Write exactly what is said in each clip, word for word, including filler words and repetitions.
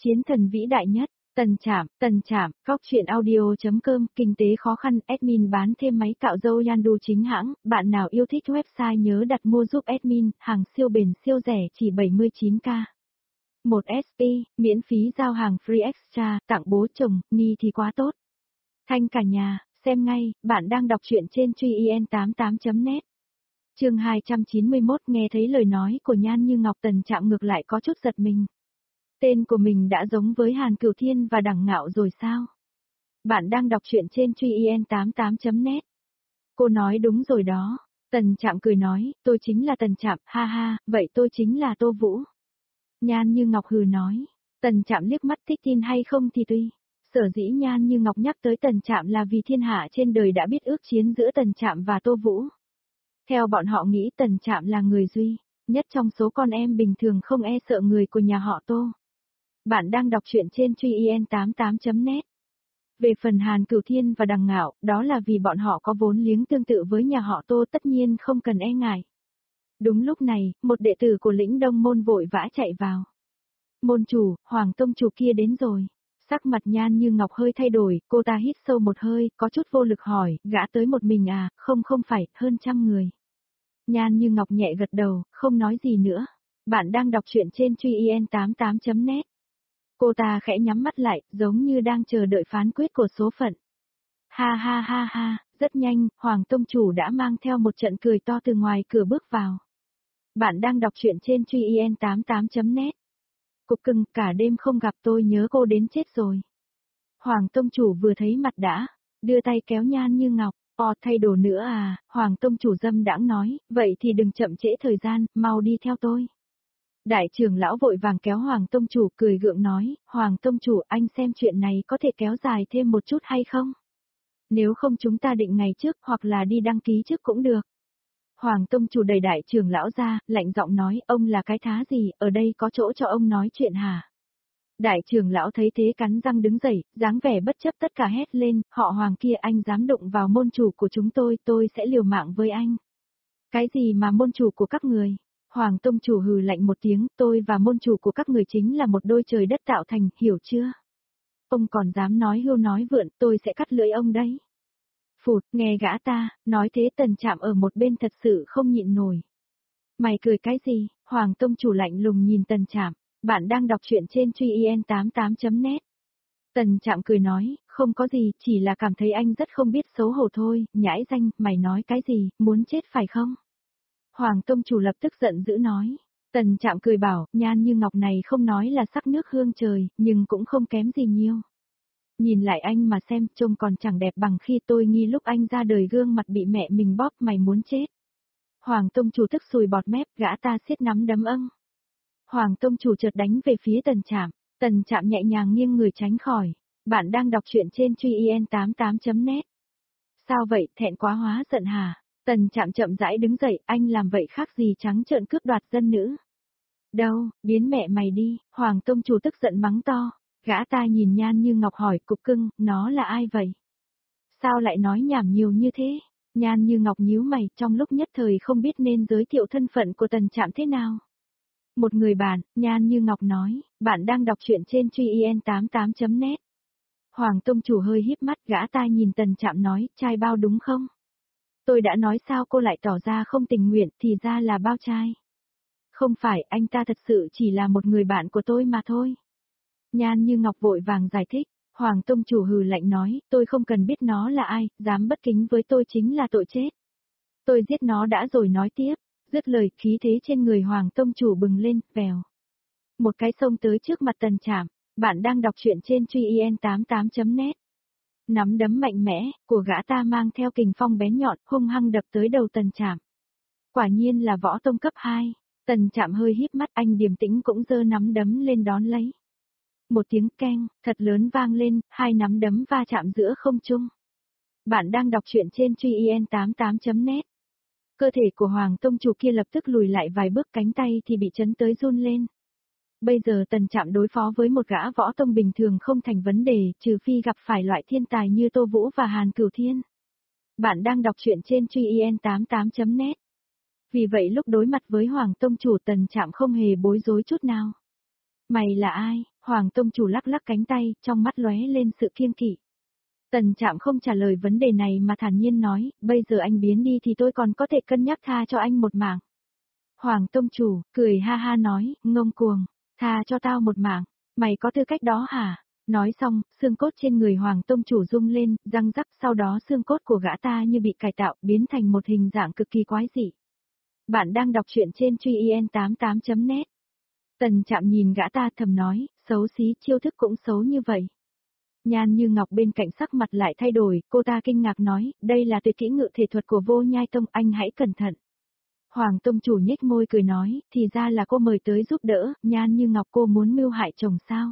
Chiến thần vĩ đại nhất, Tần Trạm, Tần Trạm, Góc truyện audio chấm com, kinh tế khó khăn, admin bán thêm máy cạo râu Yandu chính hãng, bạn nào yêu thích website nhớ đặt mua giúp admin, hàng siêu bền siêu rẻ chỉ bảy mươi chín k. một ét pê, miễn phí giao hàng free extra, tặng bố chồng, ni thì quá tốt. Thanh cả nhà, xem ngay, bạn đang đọc truyện trên truy in tám mươi tám chấm net. Chương hai trăm chín mươi mốt nghe thấy lời nói của Nhan Như Ngọc Tần Trạm ngược lại có chút giật mình. Tên của mình đã giống với Hàn Cửu Thiên và Đằng Ngạo rồi sao? Bạn đang đọc truyện trên truy in tám mươi tám chấm net. Cô nói đúng rồi đó. Tần Trạm cười nói, tôi chính là Tần Trạm, ha ha, vậy tôi chính là Tô Vũ. Nhan Như Ngọc hừ nói. Tần Trạm liếc mắt thích tin hay không thì tùy. Sở dĩ Nhan Như Ngọc nhắc tới Tần Trạm là vì thiên hạ trên đời đã biết ước chiến giữa Tần Trạm và Tô Vũ. Theo bọn họ nghĩ Tần Trạm là người duy nhất trong số con em bình thường không e sợ người của nhà họ Tô. Bạn đang đọc truyện trên truy in tám mươi tám chấm net. Về phần Hàn Cửu Thiên và Đằng Ngạo, đó là vì bọn họ có vốn liếng tương tự với nhà họ Tô, tất nhiên không cần e ngại. Đúng lúc này, một đệ tử của Lĩnh Đông môn vội vã chạy vào. Môn chủ, Hoàng tông chủ kia đến rồi. Sắc mặt Nhan Như Ngọc hơi thay đổi, cô ta hít sâu một hơi, có chút vô lực hỏi, gã tới một mình à, không không phải, hơn trăm người. Nhan Như Ngọc nhẹ gật đầu, không nói gì nữa. Bạn đang đọc truyện trên truy in tám mươi tám chấm net. Cô ta khẽ nhắm mắt lại, giống như đang chờ đợi phán quyết của số phận. Ha ha ha ha, rất nhanh, Hoàng tông chủ đã mang theo một trận cười to từ ngoài cửa bước vào. Bạn đang đọc truyện trên truy in tám mươi tám chấm net. Cục cưng, cả đêm không gặp tôi nhớ cô đến chết rồi. Hoàng tông chủ vừa thấy mặt đã, đưa tay kéo Nhan Như Ngọc, o thay đồ nữa à, Hoàng tông chủ dâm đãng nói, vậy thì đừng chậm trễ thời gian, mau đi theo tôi. Đại trưởng lão vội vàng kéo Hoàng tông chủ cười gượng nói, Hoàng tông chủ anh xem chuyện này có thể kéo dài thêm một chút hay không? Nếu không chúng ta định ngày trước hoặc là đi đăng ký trước cũng được. Hoàng tông chủ đẩy đại trưởng lão ra, lạnh giọng nói, ông là cái thá gì, ở đây có chỗ cho ông nói chuyện hả? Đại trưởng lão thấy thế cắn răng đứng dậy, dáng vẻ bất chấp tất cả hét lên, họ Hoàng kia anh dám đụng vào môn chủ của chúng tôi, tôi sẽ liều mạng với anh. Cái gì mà môn chủ của các người? Hoàng tông chủ hừ lạnh một tiếng, tôi và môn chủ của các người chính là một đôi trời đất tạo thành, hiểu chưa? Ông còn dám nói hưu nói vượn, tôi sẽ cắt lưỡi ông đấy. Phụt, nghe gã ta, nói thế Tần Trạm ở một bên thật sự không nhịn nổi. Mày cười cái gì? Hoàng tông chủ lạnh lùng nhìn Tần Trạm, bạn đang đọc truyện trên truy in tám mươi tám chấm net. Tần Trạm cười nói, không có gì, chỉ là cảm thấy anh rất không biết xấu hổ thôi, nhãi danh, mày nói cái gì, muốn chết phải không? Hoàng tông chủ lập tức giận dữ nói. Tần Trạm cười bảo, Nhan Như Ngọc này không nói là sắc nước hương trời, nhưng cũng không kém gì nhiều. Nhìn lại anh mà xem, trông còn chẳng đẹp bằng khi tôi nghi lúc anh ra đời gương mặt bị mẹ mình bóp, mày muốn chết. Hoàng tông chủ tức sùi bọt mép, gã ta siết nắm đấm âng. Hoàng tông chủ chợt đánh về phía Tần Trạm, Tần Trạm nhẹ nhàng nghiêng người tránh khỏi. Bạn đang đọc truyện trên truy in tám mươi tám chấm net. Sao vậy, thẹn quá hóa giận hả? Tần Trạm chậm rãi đứng dậy, anh làm vậy khác gì trắng trợn cướp đoạt dân nữ. Đâu, biến mẹ mày đi, Hoàng tông chủ tức giận mắng to. Gã ta nhìn Nhan Như Ngọc hỏi, cục cưng, nó là ai vậy? Sao lại nói nhảm nhiều như thế? Nhan Như Ngọc nhíu mày, trong lúc nhất thời không biết nên giới thiệu thân phận của Tần Trạm thế nào. Một người bạn, Nhan Như Ngọc nói, bạn đang đọc truyện trên truy in tám mươi tám chấm net. Hoàng tông chủ hơi híp mắt, gã ta nhìn Tần Trạm nói, trai bao đúng không? Tôi đã nói sao cô lại tỏ ra không tình nguyện, thì ra là bao trai. Không phải, anh ta thật sự chỉ là một người bạn của tôi mà thôi. Nhan Như Ngọc vội vàng giải thích, Hoàng tông chủ hừ lạnh nói, tôi không cần biết nó là ai, dám bất kính với tôi chính là tội chết. Tôi giết nó đã rồi nói tiếp, dứt lời khí thế trên người Hoàng tông chủ bừng lên, vèo. Một cái xông tới trước mặt Tần Trạm, bạn đang đọc truyện trên truy in tám mươi tám chấm net. Nắm đấm mạnh mẽ, của gã ta mang theo kình phong bén nhọn, hung hăng đập tới đầu Tần Trạm. Quả nhiên là võ tông cấp hai, Tần Trạm hơi híp mắt, anh điềm tĩnh cũng giơ nắm đấm lên đón lấy. Một tiếng keng, thật lớn vang lên, hai nắm đấm va chạm giữa không trung. Bạn đang đọc truyện trên truy in tám mươi tám chấm net. Cơ thể của Hoàng tông chủ kia lập tức lùi lại vài bước, cánh tay thì bị chấn tới run lên. Bây giờ Tần Trạm đối phó với một gã võ tông bình thường không thành vấn đề, trừ phi gặp phải loại thiên tài như Tô Vũ và Hàn Cửu Thiên. Bạn đang đọc truyện trên truy in tám mươi tám chấm net. Vì vậy lúc đối mặt với Hoàng tông chủ Tần Trạm không hề bối rối chút nào. Mày là ai? Hoàng tông chủ lắc lắc cánh tay, trong mắt lóe lên sự kiêng kỵ. Tần Trạm không trả lời vấn đề này mà thản nhiên nói, bây giờ anh biến đi thì tôi còn có thể cân nhắc tha cho anh một mạng. Hoàng tông chủ, cười ha ha nói, ngông cuồng, tha cho tao một mạng, mày có tư cách đó hả? Nói xong, xương cốt trên người Hoàng tông chủ rung lên, răng rắc, sau đó xương cốt của gã ta như bị cải tạo, biến thành một hình dạng cực kỳ quái dị. Bạn đang đọc truyện trên truy i en tám tám chấm net. Tần Trạm nhìn gã ta thầm nói, xấu xí, chiêu thức cũng xấu như vậy. Nhan Như Ngọc bên cạnh sắc mặt lại thay đổi, cô ta kinh ngạc nói, đây là tuyệt kỹ ngự thể thuật của Vô Nhai Tông, anh hãy cẩn thận. Hoàng tông chủ nhếch môi cười nói, thì ra là cô mời tới giúp đỡ, Nhan Như Ngọc cô muốn mưu hại chồng sao?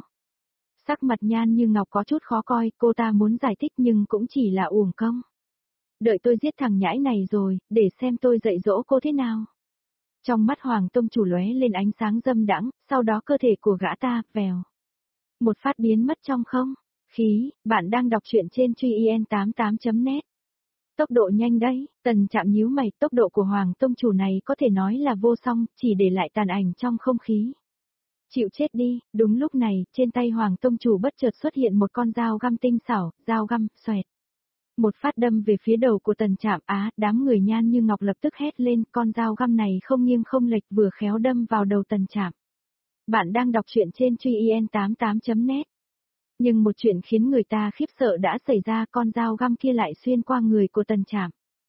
Sắc mặt Nhan Như Ngọc có chút khó coi, cô ta muốn giải thích nhưng cũng chỉ là uổng công. Đợi tôi giết thằng nhãi này rồi, để xem tôi dạy dỗ cô thế nào. Trong mắt Hoàng tông chủ lóe lên ánh sáng dâm đãng, sau đó cơ thể của gã ta, vèo. Một phát biến mất trong không. Khí, bạn đang đọc truyện trên truy i en tám tám chấm net. Tốc độ nhanh đấy, Tần Trạm nhíu mày, tốc độ của Hoàng tông chủ này có thể nói là vô song, chỉ để lại tàn ảnh trong không khí. Chịu chết đi, đúng lúc này, trên tay Hoàng tông chủ bất chợt xuất hiện một con dao găm tinh xảo, dao găm, xoẹt. Một phát đâm về phía đầu của Tần Trạm, á, đám người Nhan Như Ngọc lập tức hét lên, con dao găm này không nghiêng không lệch vừa khéo đâm vào đầu Tần Trạm. Bạn đang đọc truyện trên truy i en tám tám chấm net. Nhưng một chuyện khiến người ta khiếp sợ đã xảy ra, con dao găm kia lại xuyên qua người của Tần Trạm.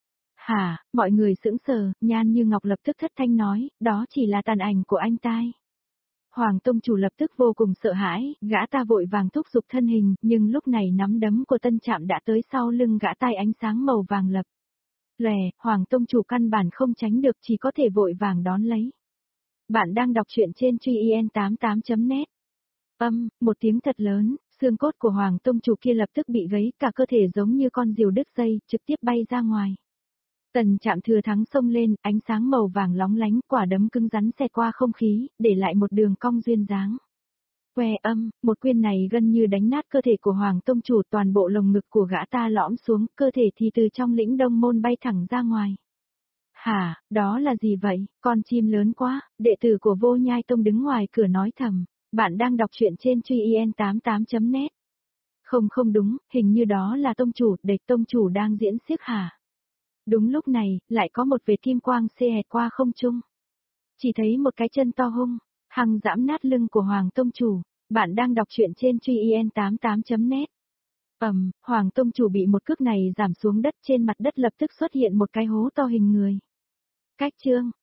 Hả, mọi người sững sờ, Nhan Như Ngọc lập tức thất thanh nói, đó chỉ là tàn ảnh của anh tai. Hoàng tông chủ lập tức vô cùng sợ hãi, gã ta vội vàng thúc giục thân hình, nhưng lúc này nắm đấm của Tân Trạm đã tới sau lưng gã, tai ánh sáng màu vàng lập. Lè, Hoàng tông chủ căn bản không tránh được, chỉ có thể vội vàng đón lấy. Bạn đang đọc truyện trên truy i en tám tám chấm net. Âm, một tiếng thật lớn, xương cốt của Hoàng tông chủ kia lập tức bị gãy, cả cơ thể giống như con diều đứt dây, trực tiếp bay ra ngoài. Tần Trạm thừa thắng xông lên, ánh sáng màu vàng lóng lánh, quả đấm cứng rắn xẹt qua không khí, để lại một đường cong duyên dáng. Que âm, một quyền này gần như đánh nát cơ thể của Hoàng tông chủ, toàn bộ lồng ngực của gã ta lõm xuống, cơ thể thì từ trong lĩnh đông môn bay thẳng ra ngoài. Hả, đó là gì vậy, con chim lớn quá, đệ tử của Vô Nhai Tông đứng ngoài cửa nói thầm. Bạn đang đọc truyện trên truy i en tám tám chấm net. Không không đúng, hình như đó là tông chủ, địch tông chủ đang diễn xiếc hả? Đúng lúc này, lại có một vệt kim quang xê hẹt qua không trung. Chỉ thấy một cái chân to hung, hằng giẫm nát lưng của Hoàng tông chủ. Bạn đang đọc truyện trên truy i en tám tám chấm net. Ầm, Hoàng tông chủ bị một cước này giảm xuống đất, trên mặt đất lập tức xuất hiện một cái hố to hình người. Cách chương